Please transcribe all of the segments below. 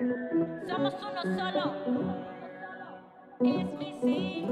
Somos uno solo. Es mi sí.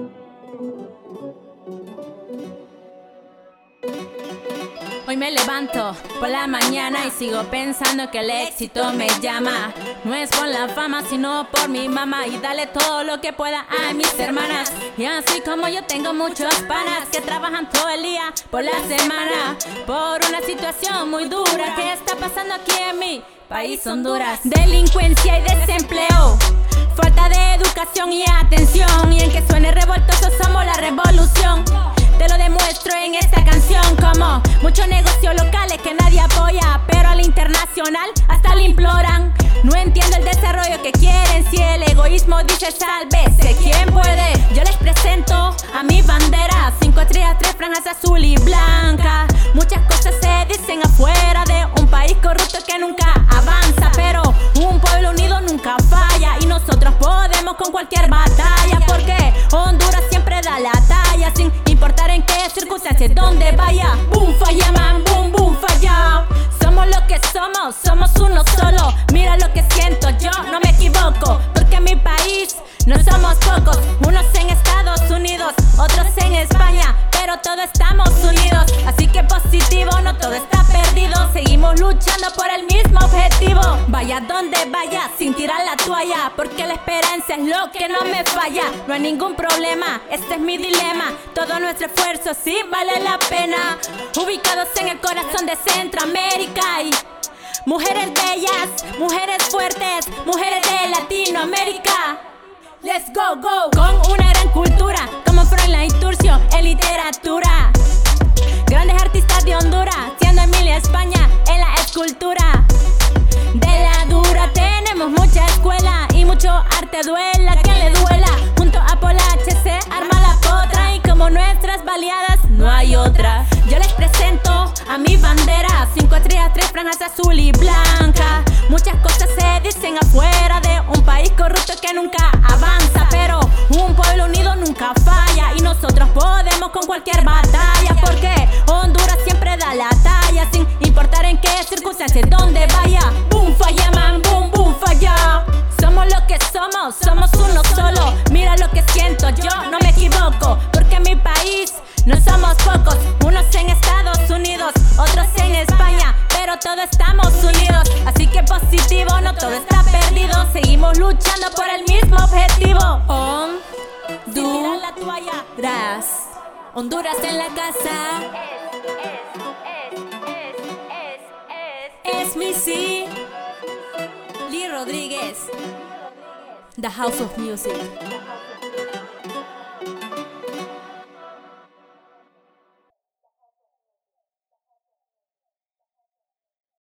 Hoy me levanto por la mañana y sigo pensando que el éxito me llama. No es por la fama, sino por mi mamá. Y dale todo lo que pueda a mis hermanas. Y así como yo tengo muchos panas que trabajan todo el día por la semana, por una situación muy dura que está pasando aquí en mi país, Honduras. Delincuencia y desempleo, falta de educación y atención. Y en que suene revoltoso somos la revolución. Te lo demuestro en esta canción, como muchos negocios locales que nadie apoya, pero al internacional hasta le imploran. No entiendo el desarrollo que quieren, si el egoísmo dice sálvese quien puede. Yo les presento a mi bandera, 5 estrellas, 3 franjas azul y blanca. Muchas cosas se dicen afuera de un país corrupto que nunca avanza, pero un pueblo unido nunca falla y nosotros podemos con cualquier batalla, porque Honduras siempre da la talla sin importar en qué circunstancias, donde vaya. Boom, falla, man, boom, boom, falla. Somos lo que somos uno solo. Mira lo que siento, yo no me equivoco, porque en mi país no somos pocos. Unos en Estados Unidos, otros en España, pero todos estamos unidos. Así que positivo, no todo está perdido. Seguimos luchando por el mismo objetivo. Vaya donde vaya, sin tirar la toalla, porque la esperanza es lo que no me falla. No hay ningún problema, este es mi dilema. Todo nuestro esfuerzo sí vale la pena. Ubicados en el corazón de Centroamérica y mujeres bellas, mujeres fuertes, mujeres de Latinoamérica. Let's go, go. Con una gran cultura, como Froilán y Turcio en literatura. Grandes artistas de Honduras, siendo Emilia España en la escultura. De la dura tenemos mucha escuela y mucho arte, duela que le duela. Junto a Polache se arma la potra y como nuestras baleadas no hay otra. Yo les presento a mi bandera, 5 estrellas, 3 franjas azul y blanca. Muchas cosas se dicen afuera de un país corrupto que nunca avanza, pero un pueblo unido nunca falla y nosotros podemos con cualquier batalla, porque Honduras siempre da la talla sin importar en qué circunstancias, donde vaya. Boom, falla, man, boom, boom, falla. Somos lo que somos uno solo. Mira lo que siento, yo no me equivoco, porque en mi país no somos pocos. Unos en Estados Unidos, otros en España, pero todos estamos unidos. Así que positivo, no todo está perdido. Seguimos luchando por el mismo objetivo. Honduras, Honduras en la casa. Es mi sí. Lee Rodríguez, The House of Music.